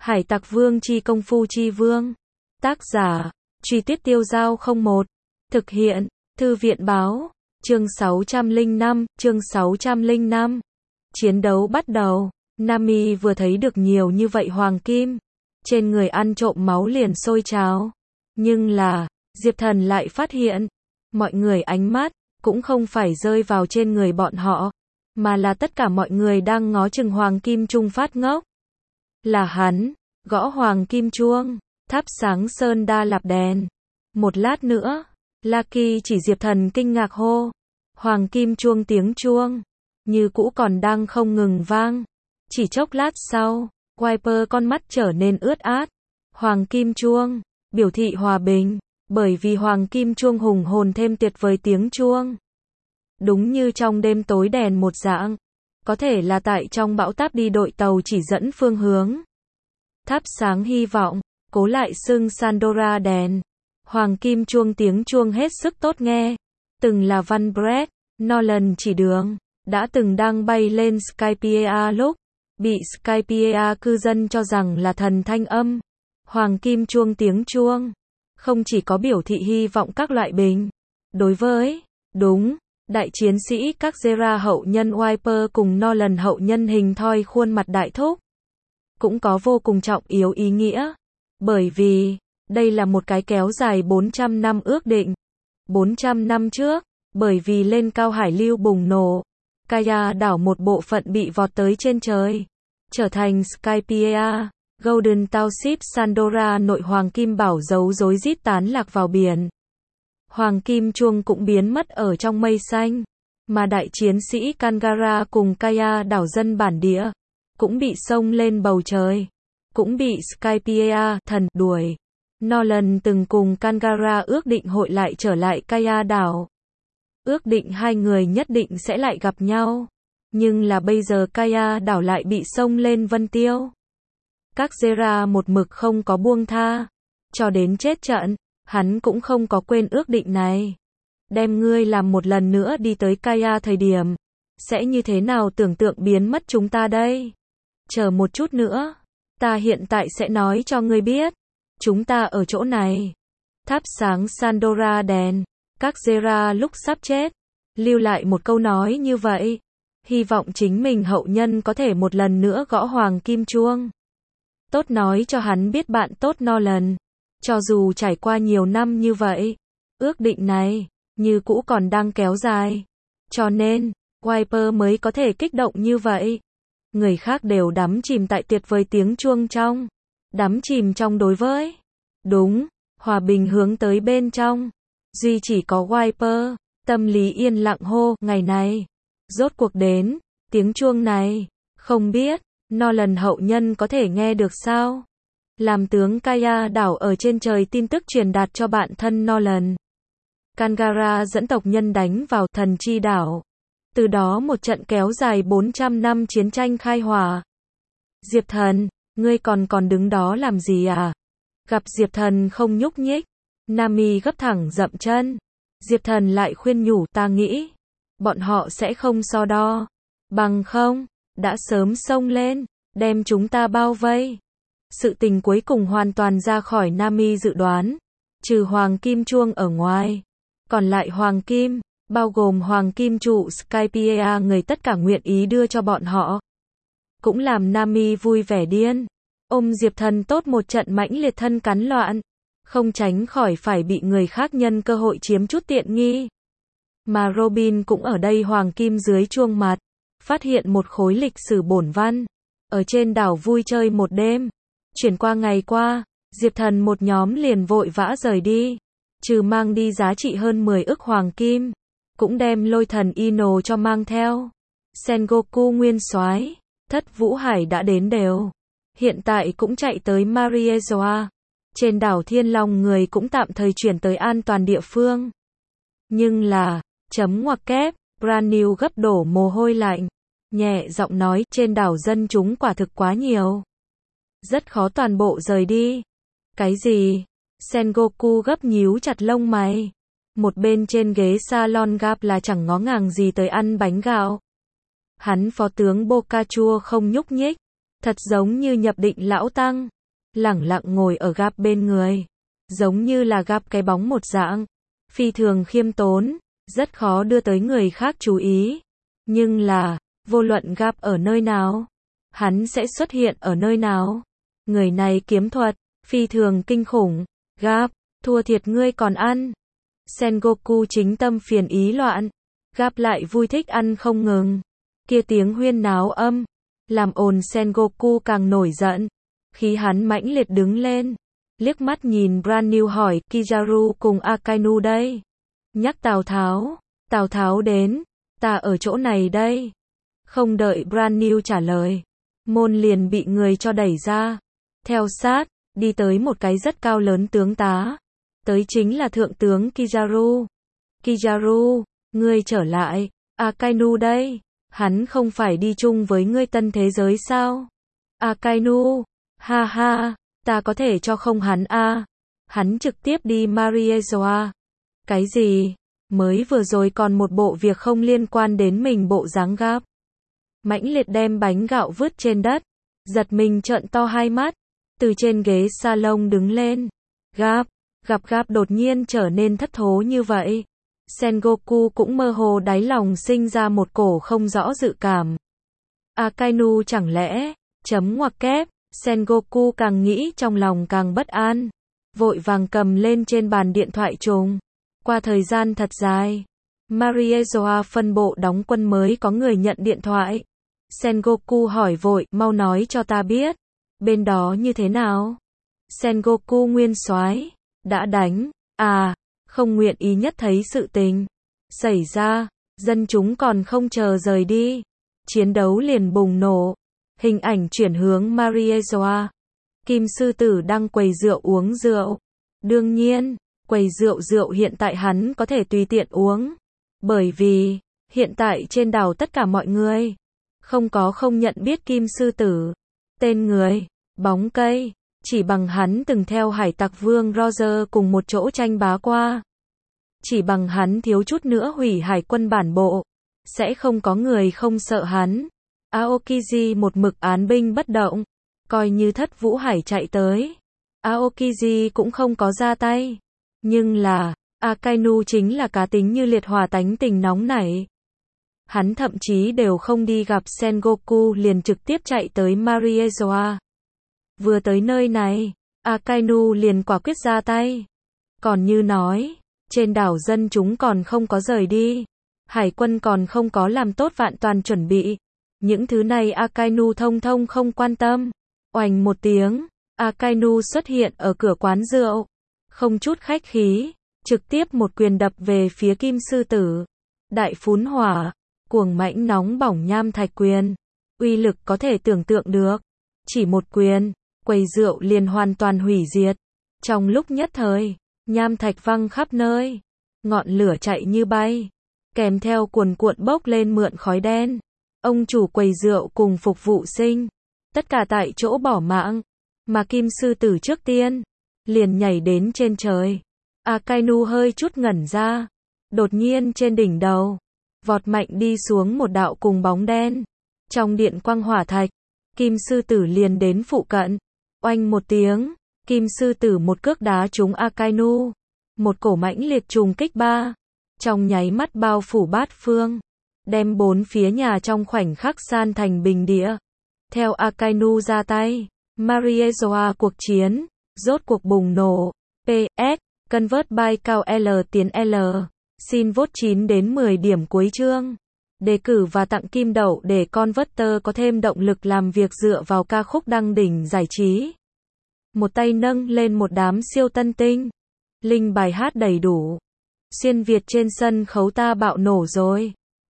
Hải Tặc Vương chi công phu chi vương. Tác giả, Truy Tuyết Tiêu Dao 01. Thực hiện, Thư viện Báo. Chương 605. Chiến đấu bắt đầu. Nami vừa thấy được nhiều như vậy hoàng kim. Trên người ăn trộm máu liền sôi trào. Nhưng là, Diệp Thần lại phát hiện. Mọi người ánh mắt, cũng không phải rơi vào trên người bọn họ. Mà là tất cả mọi người đang ngó chừng hoàng kim trung phát ngốc. Là hắn, gõ hoàng kim chuông, thắp sáng sơn đa lạp đèn. Một lát nữa, Lucky chỉ Diệp Thần kinh ngạc hô. Hoàng kim chuông tiếng chuông, như cũ còn đang không ngừng vang. Chỉ chốc lát sau, Wiper con mắt trở nên ướt át. Hoàng kim chuông, biểu thị hòa bình, bởi vì hoàng kim chuông hùng hồn thêm tuyệt vời tiếng chuông. Đúng như trong đêm tối đèn một dạng, có thể là tại trong bão táp đi đội tàu chỉ dẫn phương hướng. Thắp sáng hy vọng, cố lại xưng Sandora đèn. Hoàng kim chuông tiếng chuông hết sức tốt nghe. Từng là Van Brett, Nolan chỉ đường, đã từng đang bay lên Skypiea lúc bị Skypiea cư dân cho rằng là thần thanh âm. Hoàng kim chuông tiếng chuông không chỉ có biểu thị hy vọng các loại bình. Đối với, đúng, đại chiến sĩ các Zera hậu nhân Wiper cùng Nolan hậu nhân hình thoi khuôn mặt đại thúc, cũng có vô cùng trọng yếu ý nghĩa. Bởi vì, đây là một cái kéo dài 400 năm ước định. 400 năm trước, bởi vì lên cao hải lưu bùng nổ, Kaya đảo một bộ phận bị vọt tới trên trời, trở thành Skypiea, Golden Township Sandora nội hoàng kim bảo dấu rối rít tán lạc vào biển. Hoàng kim chuông cũng biến mất ở trong mây xanh, mà đại chiến sĩ Kangara cùng Kaya đảo dân bản địa, cũng bị xông lên bầu trời, cũng bị Skypiea thần đuổi. Nolan từng cùng Kangara ước định hội lại trở lại Kaya đảo. Ước định hai người nhất định sẽ lại gặp nhau. Nhưng là bây giờ Kaya đảo lại bị xông lên vân tiêu. Các Zera một mực không có buông tha. Cho đến chết trận, hắn cũng không có quên ước định này. Đem ngươi làm một lần nữa đi tới Kaya thời điểm. Sẽ như thế nào tưởng tượng biến mất chúng ta đây? Chờ một chút nữa. Ta hiện tại sẽ nói cho ngươi biết. Chúng ta ở chỗ này. Thắp sáng Sandora đèn. Các Zera lúc sắp chết, lưu lại một câu nói như vậy. Hy vọng chính mình hậu nhân có thể một lần nữa gõ hoàng kim chuông. Tốt nói cho hắn biết bạn tốt Nolan. Cho dù trải qua nhiều năm như vậy, ước định này, như cũ còn đang kéo dài. Cho nên, Wiper mới có thể kích động như vậy. Người khác đều đắm chìm tại tuyệt vời tiếng chuông trong. Đắm chìm trong đối với. Đúng, hòa bình hướng tới bên trong. Duy chỉ có Wiper, tâm lý yên lặng hô, ngày này, rốt cuộc đến, tiếng chuông này, không biết, Nolan hậu nhân có thể nghe được sao? Làm tướng Kaya đảo ở trên trời tin tức truyền đạt cho bạn thân Nolan. Kangara dẫn tộc nhân đánh vào thần chi đảo. Từ đó một trận kéo dài 400 năm chiến tranh khai hỏa. Diệp Thần, ngươi còn đứng đó làm gì à? Gặp Diệp Thần không nhúc nhích. Nami gấp thẳng dậm chân. Diệp Thần lại khuyên nhủ, ta nghĩ bọn họ sẽ không so đo. Bằng không, đã sớm xông lên, đem chúng ta bao vây. Sự tình cuối cùng hoàn toàn ra khỏi Nami dự đoán. Trừ hoàng kim chuông ở ngoài. Còn lại hoàng kim, bao gồm hoàng kim trụ Skypiea người tất cả nguyện ý đưa cho bọn họ. Cũng làm Nami vui vẻ điên. Ôm Diệp Thần tốt một trận mãnh liệt thân cắn loạn. Không tránh khỏi phải bị người khác nhân cơ hội chiếm chút tiện nghi. Mà Robin cũng ở đây hoàng kim dưới chuông mặt, phát hiện một khối lịch sử bổn văn, ở trên đảo vui chơi một đêm. Chuyển qua ngày qua, Diệp Thần một nhóm liền vội vã rời đi, trừ mang đi giá trị hơn 10 ức hoàng kim, cũng đem lôi thần Ino cho mang theo. Sengoku nguyên soái, Thất Vũ Hải đã đến đều. Hiện tại cũng chạy tới Mariezoa. Trên đảo Thiên Long người cũng tạm thời chuyển tới an toàn địa phương. Nhưng là, chấm ngoặc kép, Brand New gấp đổ mồ hôi lạnh. Nhẹ giọng nói, trên đảo dân chúng quả thực quá nhiều. Rất khó toàn bộ rời đi. Cái gì? Sengoku gấp nhíu chặt lông mày. Một bên trên ghế salon gap là chẳng ngó ngàng gì tới ăn bánh gạo. Hắn phó tướng Boccaccio không nhúc nhích. thật giống như nhập định lão tăng, lẳng lặng ngồi ở Gap bên người, giống như là Gap cái bóng một dạng, phi thường khiêm tốn, rất khó đưa tới người khác chú ý. Nhưng là, vô luận Gap ở nơi nào, hắn sẽ xuất hiện ở nơi nào. Người này kiếm thuật, phi thường kinh khủng. Gap, thua thiệt ngươi còn ăn. Sengoku chính tâm phiền ý loạn. Gap lại vui thích ăn không ngừng. Kia tiếng huyên náo âm, làm ồn Sengoku càng nổi giận. Khi hắn mãnh liệt đứng lên, liếc mắt nhìn Brand New hỏi, Kizaru cùng Akainu đây. Nhắc Tào Tháo đến, ta ở chỗ này đây. Không đợi Brand New trả lời, môn liền bị người cho đẩy ra. Theo sát, đi tới một cái rất cao lớn tướng tá. Tới chính là thượng tướng Kizaru. Kizaru, ngươi trở lại, Akainu đây. Hắn không phải đi chung với ngươi tân thế giới sao? Akainu, ha ha, ta có thể cho không hắn a. Hắn trực tiếp đi Mariezoa. Cái gì? Mới vừa rồi còn một bộ việc không liên quan đến mình bộ dáng Gap. Mãnh liệt đem bánh gạo vứt trên đất, giật mình trợn to hai mắt, từ trên ghế salon đứng lên. Gap, gặp Gap đột nhiên trở nên thất thố như vậy. Sengoku cũng mơ hồ đáy lòng sinh ra một cổ không rõ dự cảm. Akainu chẳng lẽ, chấm ngoặc kép, Sengoku càng nghĩ trong lòng càng bất an. Vội vàng cầm lên trên bàn điện thoại trùng. Qua thời gian thật dài, Mariezoa phân bộ đóng quân mới có người nhận điện thoại. Sengoku hỏi vội, mau nói cho ta biết, bên đó như thế nào? Sengoku nguyên soái, đã đánh, không nguyện ý nhất thấy sự tình xảy ra, dân chúng còn không chờ rời đi. Chiến đấu liền bùng nổ, hình ảnh chuyển hướng Mariezoa. Kim sư tử đang quầy rượu uống rượu. Đương nhiên, quầy rượu hiện tại hắn có thể tùy tiện uống. Bởi vì, hiện tại trên đảo tất cả mọi người không nhận biết Kim sư tử. Tên người, bóng cây, chỉ bằng hắn từng theo hải tặc vương Roger cùng một chỗ tranh bá qua. Chỉ bằng hắn thiếu chút nữa hủy hải quân bản bộ, sẽ không có người không sợ hắn. Aokiji một mực án binh bất động, coi như Thất Vũ Hải chạy tới, Aokiji cũng không có ra tay. Nhưng là, Akainu chính là cá tính như liệt hỏa tánh tình nóng nảy. Hắn thậm chí đều không đi gặp Sengoku liền trực tiếp chạy tới Mariezoa. Vừa tới nơi này, Akainu liền quả quyết ra tay. Còn như nói, trên đảo dân chúng còn không có rời đi, hải quân còn không có làm tốt vạn toàn chuẩn bị. Những thứ này Akainu thông không quan tâm. Oành một tiếng, Akainu xuất hiện ở cửa quán rượu, không chút khách khí, trực tiếp một quyền đập về phía Kim sư tử. Đại phún hỏa, cuồng mãnh nóng bỏng nham thạch quyền, uy lực có thể tưởng tượng được. Chỉ một quyền, quầy rượu liền hoàn toàn hủy diệt. Trong lúc nhất thời, nham thạch văng khắp nơi, ngọn lửa chạy như bay, kèm theo cuồn cuộn bốc lên mượn khói đen. Ông chủ quầy rượu cùng phục vụ sinh, tất cả tại chỗ bỏ mạng, mà Kim sư tử trước tiên liền nhảy đến trên trời. Akainu hơi chút ngẩn ra, đột nhiên trên đỉnh đầu vọt mạnh đi xuống một đạo cùng bóng đen. Trong điện quang hỏa thạch, Kim sư tử liền đến phụ cận. Oanh một tiếng, Kim sư tử một cước đá trúng Akainu. Một cổ mãnh liệt trùng kích trong nháy mắt bao phủ bát phương, đem bốn phía nhà trong khoảnh khắc san thành bình địa. Theo Akainu ra tay, Mariezoa cuộc chiến rốt cuộc bùng nổ. PS, convert by cao L tiến L. Xin vote 9 đến 10 điểm cuối chương. Đề cử và tặng kim đậu để Converter có thêm động lực làm việc dựa vào ca khúc đăng đỉnh giải trí. Một tay nâng lên một đám siêu tân tinh. Link bài hát đầy đủ. Xuyên Việt trên sân khấu ta bạo nổ rồi.